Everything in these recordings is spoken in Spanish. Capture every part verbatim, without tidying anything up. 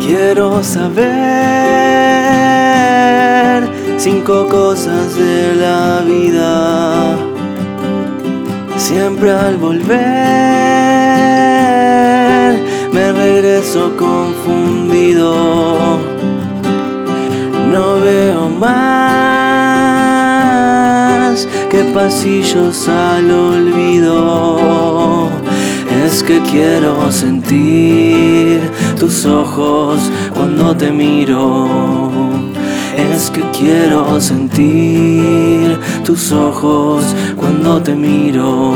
Quiero saber cinco cosas de la vida. Siempre al volver me regreso confundido. No veo más que pasillos al olvido. Es que quiero sentir tus ojos cuando te miro. Es que quiero sentir tus ojos cuando te miro.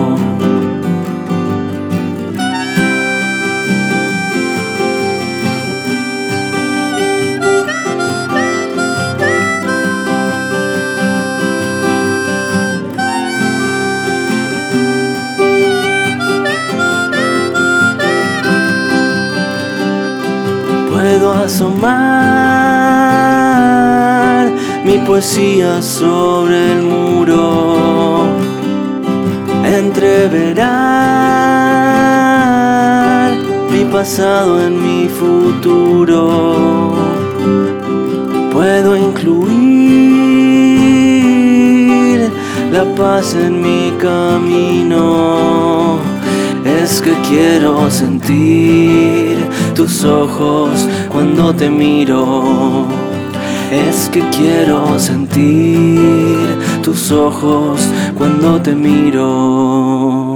Puedo asomar mi poesía sobre el muro, entreverar mi pasado en mi futuro. Puedo incluir la paz en mi camino. Es que quiero sentir tus ojos cuando te miro. Es que quiero sentir tus ojos cuando te miro.